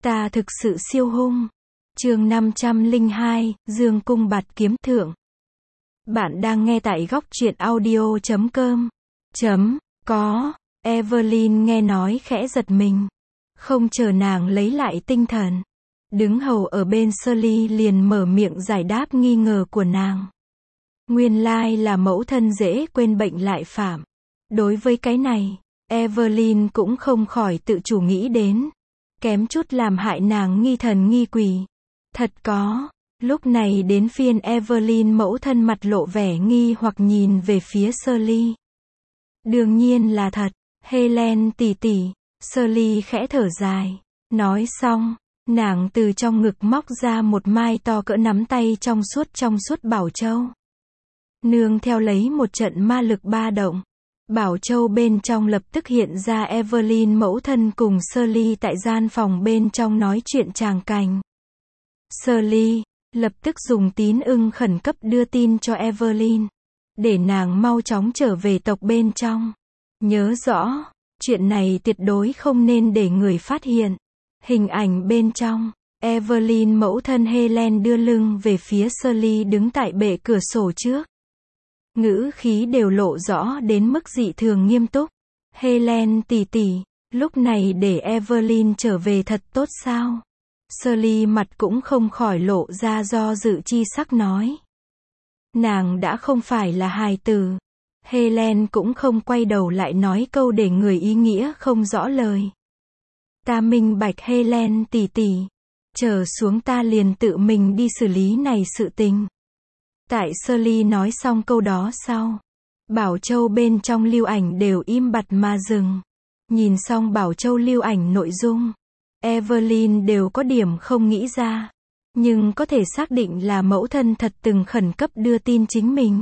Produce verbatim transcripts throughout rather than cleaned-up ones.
Ta thực sự siêu hung. Chương năm trăm lẻ hai, Dương cung bạt kiếm thượng. Bạn đang nghe tại góc truyện audio chấm com. Chấm, có, Evelyn nghe nói khẽ giật mình. Không chờ nàng lấy lại tinh thần. Đứng hầu ở bên Shirley liền mở miệng giải đáp nghi ngờ của nàng. Nguyên lai là mẫu thân dễ quên bệnh lại phạm. Đối với cái này, Evelyn cũng không khỏi tự chủ nghĩ đến. Kém chút làm hại nàng nghi thần nghi quỷ. Thật có. Lúc này đến phiên Evelyn mẫu thân mặt lộ vẻ nghi hoặc nhìn về phía Shirley. Đương nhiên là thật. Helen tỷ tỷ. Shirley khẽ thở dài. Nói xong, nàng từ trong ngực móc ra một mai to cỡ nắm tay trong suốt trong suốt bảo châu. Nương theo lấy một trận ma lực ba động. Bảo châu bên trong lập tức hiện ra Evelyn mẫu thân cùng Shirley tại gian phòng bên trong nói chuyện tràng cảnh. Shirley lập tức dùng tín ưng khẩn cấp đưa tin cho Evelyn, để nàng mau chóng trở về tộc bên trong. Nhớ rõ, chuyện này tuyệt đối không nên để người phát hiện. Hình ảnh bên trong, Evelyn mẫu thân Helen đưa lưng về phía Shirley đứng tại bệ cửa sổ trước. Ngữ khí đều lộ rõ đến mức dị thường nghiêm túc. Helen tỷ tỷ, lúc này để Evelyn trở về thật tốt sao? Shirley mặt cũng không khỏi lộ ra do dự chi sắc nói. Nàng đã không phải là hài tử. Helen cũng không quay đầu lại nói câu để người ý nghĩa không rõ lời. Ta minh bạch Helen tỷ tỷ. Chờ xuống ta liền tự mình đi xử lý này sự tình. Tại Shirley nói xong câu đó sau, Bảo Châu bên trong lưu ảnh đều im bặt mà dừng. Nhìn xong Bảo Châu lưu ảnh nội dung, Evelyn đều có điểm không nghĩ ra, nhưng có thể xác định là mẫu thân thật từng khẩn cấp đưa tin chính mình.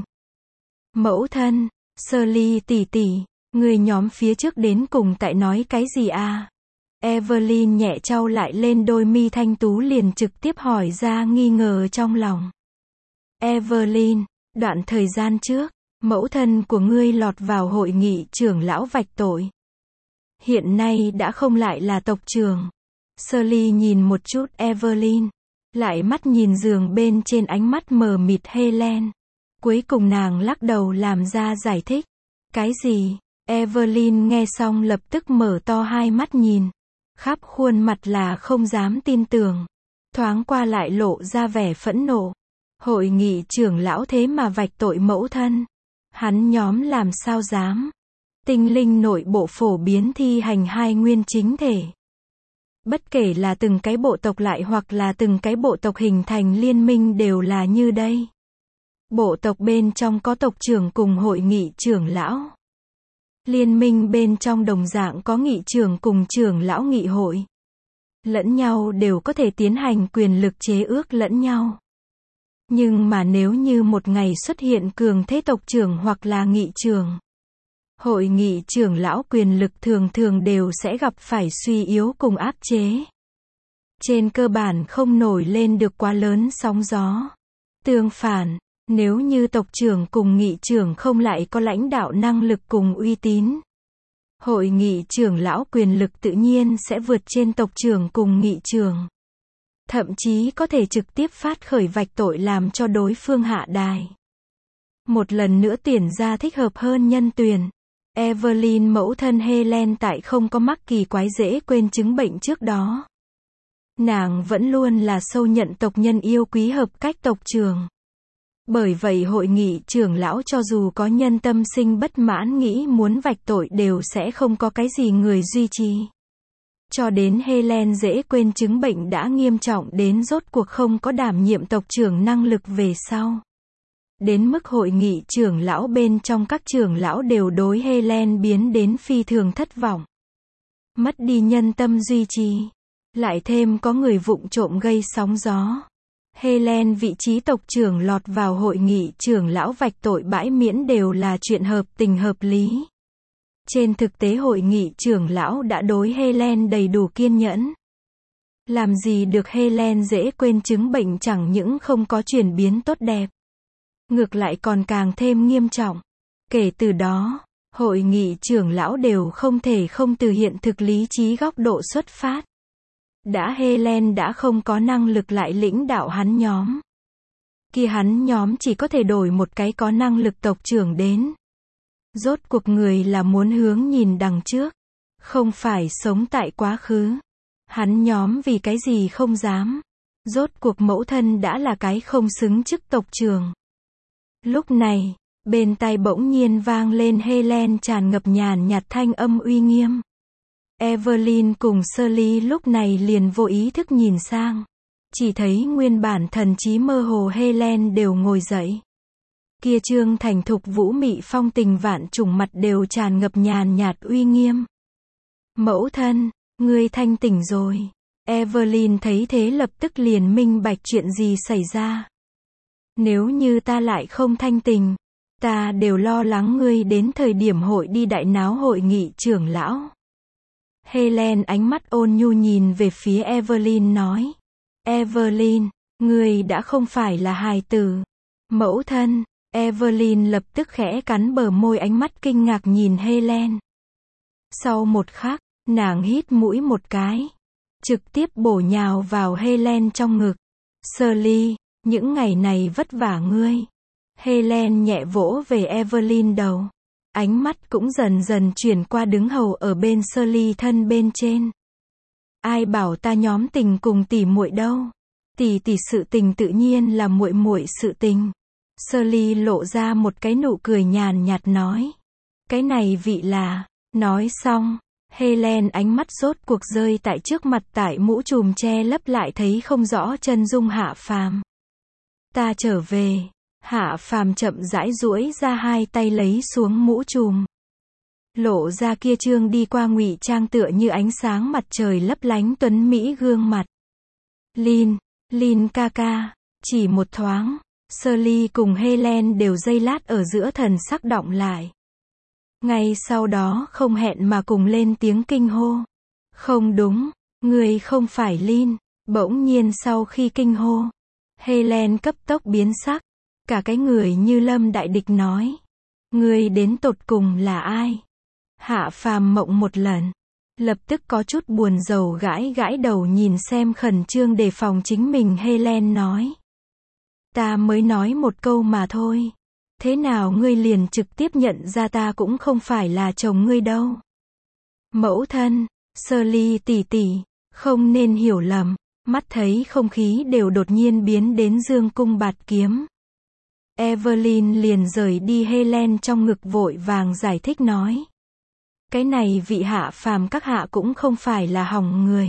Mẫu thân, Shirley tỷ tỷ, người nhóm phía trước đến cùng tại nói cái gì à? Evelyn nhẹ chau lại lên đôi mi thanh tú liền trực tiếp hỏi ra nghi ngờ trong lòng. Evelyn, đoạn thời gian trước, mẫu thân của ngươi lọt vào hội nghị trưởng lão vạch tội. Hiện nay đã không lại là tộc trưởng. Shirley nhìn một chút Evelyn, lại mắt nhìn giường bên trên ánh mắt mờ mịt Helen. Cuối cùng nàng lắc đầu làm ra giải thích. Cái gì? Evelyn nghe xong lập tức mở to hai mắt nhìn. Khắp khuôn mặt là không dám tin tưởng. Thoáng qua lại lộ ra vẻ phẫn nộ. Hội nghị trưởng lão thế mà vạch tội mẫu thân. Hắn nhóm làm sao dám. Tinh linh nội bộ phổ biến thi hành hai nguyên chính thể. Bất kể là từng cái bộ tộc lại hoặc là từng cái bộ tộc hình thành liên minh đều là như đây. Bộ tộc bên trong có tộc trưởng cùng hội nghị trưởng lão. Liên minh bên trong đồng dạng có nghị trưởng cùng trưởng lão nghị hội. Lẫn nhau đều có thể tiến hành quyền lực chế ước lẫn nhau. Nhưng mà nếu như một ngày xuất hiện cường thế tộc trưởng hoặc là nghị trưởng, hội nghị trưởng lão quyền lực thường thường đều sẽ gặp phải suy yếu cùng áp chế. Trên cơ bản không nổi lên được quá lớn sóng gió. Tương phản, nếu như tộc trưởng cùng nghị trưởng không lại có lãnh đạo năng lực cùng uy tín, hội nghị trưởng lão quyền lực tự nhiên sẽ vượt trên tộc trưởng cùng nghị trưởng. Thậm chí có thể trực tiếp phát khởi vạch tội làm cho đối phương hạ đài. Một lần nữa tuyển ra thích hợp hơn nhân tuyển. Evelyn mẫu thân Helen tại không có mắc kỳ quái dễ quên chứng bệnh trước đó. Nàng vẫn luôn là sâu nhận tộc nhân yêu quý hợp cách tộc trưởng. Bởi vậy hội nghị trưởng lão cho dù có nhân tâm sinh bất mãn nghĩ muốn vạch tội đều sẽ không có cái gì người duy trì. Cho đến Helen dễ quên chứng bệnh đã nghiêm trọng đến rốt cuộc không có đảm nhiệm tộc trưởng năng lực về sau. Đến mức hội nghị trưởng lão bên trong các trưởng lão đều đối Helen biến đến phi thường thất vọng. Mất đi nhân tâm duy trì. Lại thêm có người vụng trộm gây sóng gió. Helen vị trí tộc trưởng lọt vào hội nghị trưởng lão vạch tội bãi miễn đều là chuyện hợp tình hợp lý. Trên thực tế hội nghị trưởng lão đã đối Helen đầy đủ kiên nhẫn. Làm gì được Helen dễ quên chứng bệnh chẳng những không có chuyển biến tốt đẹp. Ngược lại còn càng thêm nghiêm trọng. Kể từ đó, hội nghị trưởng lão đều không thể không từ hiện thực lý trí góc độ xuất phát. Đã Helen đã không có năng lực lại lãnh đạo hắn nhóm. Kia hắn nhóm chỉ có thể đổi một cái có năng lực tộc trưởng đến. Rốt cuộc người là muốn hướng nhìn đằng trước, không phải sống tại quá khứ. Hắn nhóm vì cái gì không dám. Rốt cuộc mẫu thân đã là cái không xứng chức tộc trưởng. Lúc này, bên tai bỗng nhiên vang lên Helen tràn ngập nhàn nhạt thanh âm uy nghiêm. Evelyn cùng Shirley lúc này liền vô ý thức nhìn sang. Chỉ thấy nguyên bản thần trí mơ hồ Helen đều ngồi dậy. Kia trương thành thục vũ mị phong tình vạn trùng mặt đều tràn ngập nhàn nhạt uy nghiêm. Mẫu thân, ngươi thanh tỉnh rồi. Evelyn thấy thế lập tức liền minh bạch chuyện gì xảy ra. Nếu như ta lại không thanh tỉnh, ta đều lo lắng ngươi đến thời điểm hội đi đại náo hội nghị trưởng lão. Helen ánh mắt ôn nhu nhìn về phía Evelyn nói. Evelyn, ngươi đã không phải là hài tử. Mẫu thân, Evelyn lập tức khẽ cắn bờ môi ánh mắt kinh ngạc nhìn Helen. Sau một khắc, nàng hít mũi một cái. Trực tiếp bổ nhào vào Helen trong ngực. Shirley, những ngày này vất vả ngươi. Helen nhẹ vỗ về Evelyn đầu. Ánh mắt cũng dần dần chuyển qua đứng hầu ở bên Shirley thân bên trên. Ai bảo ta nhóm tình cùng tỷ muội đâu. Tỷ tỷ sự tình tự nhiên là muội muội sự tình. Shirley lộ ra một cái nụ cười nhàn nhạt nói. Cái này vị là. Nói xong, Helen ánh mắt rốt cuộc rơi tại trước mặt tại mũ trùm che lấp lại thấy không rõ chân dung Hạ Phàm. Ta trở về. Hạ Phàm chậm rãi duỗi ra hai tay lấy xuống mũ trùm. Lộ ra kia trương đi qua ngụy trang tựa như ánh sáng mặt trời lấp lánh tuấn mỹ gương mặt. Lin, Lin ca ca, chỉ một thoáng, Shirley cùng Helen đều giây lát ở giữa thần sắc đọng lại. Ngay sau đó không hẹn mà cùng lên tiếng kinh hô. Không đúng, người không phải Lin. Bỗng nhiên sau khi kinh hô, Helen cấp tốc biến sắc. Cả cái người như lâm đại địch nói. Người đến tột cùng là ai? Hạ Phàm mộng một lần. Lập tức có chút buồn rầu gãi gãi đầu nhìn xem khẩn trương đề phòng chính mình Helen nói. Ta mới nói một câu mà thôi. Thế nào ngươi liền trực tiếp nhận ra ta cũng không phải là chồng ngươi đâu. Mẫu thân, Shirley tỷ tỷ, không nên hiểu lầm. Mắt thấy không khí đều đột nhiên biến đến dương cung bạt kiếm. Evelyn liền rời đi Helen trong ngực vội vàng giải thích nói. Cái này vị Hạ Phàm các hạ cũng không phải là hỏng người.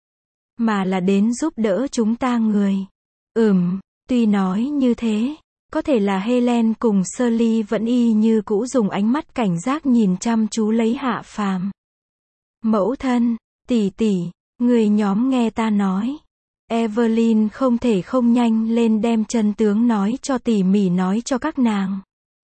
Mà là đến giúp đỡ chúng ta người. Ừm, tuy nói như thế, có thể là Helen cùng Shirley vẫn y như cũ dùng ánh mắt cảnh giác nhìn chăm chú lấy Hạ Phàm. Mẫu thân, tỷ tỷ, người nhóm nghe ta nói. Evelyn không thể không nhanh lên đem chân tướng nói cho tỉ mỉ nói cho các nàng.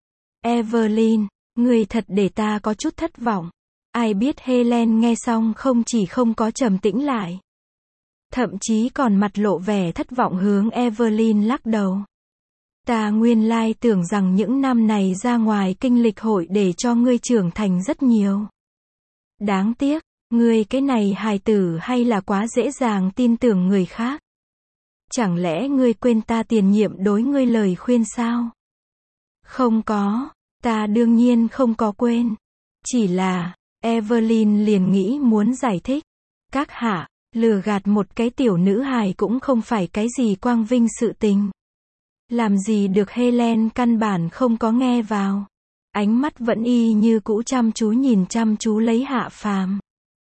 Evelyn, người thật để ta có chút thất vọng. Ai biết Helen nghe xong không chỉ không có trầm tĩnh lại. Thậm chí còn mặt lộ vẻ thất vọng hướng Evelyn lắc đầu. Ta nguyên lai tưởng rằng những năm này ra ngoài kinh lịch hội để cho ngươi trưởng thành rất nhiều. Đáng tiếc, ngươi cái này hài tử hay là quá dễ dàng tin tưởng người khác. Chẳng lẽ ngươi quên ta tiền nhiệm đối ngươi lời khuyên sao? Không có, ta đương nhiên không có quên. Chỉ là, Evelyn liền nghĩ muốn giải thích. Các hạ, lừa gạt một cái tiểu nữ hài cũng không phải cái gì quang vinh sự tình. Làm gì được Helen căn bản không có nghe vào. Ánh mắt vẫn y như cũ chăm chú nhìn chăm chú lấy Hạ Phàm.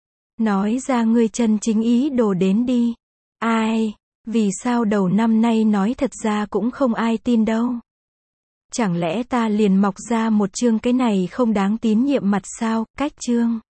Nói ra ngươi chân chính ý đồ đến đi. Ai, vì sao đầu năm nay nói thật ra cũng không ai tin đâu. Chẳng lẽ ta liền mọc ra một chương cái này không đáng tín nhiệm mặt sao, cách chương.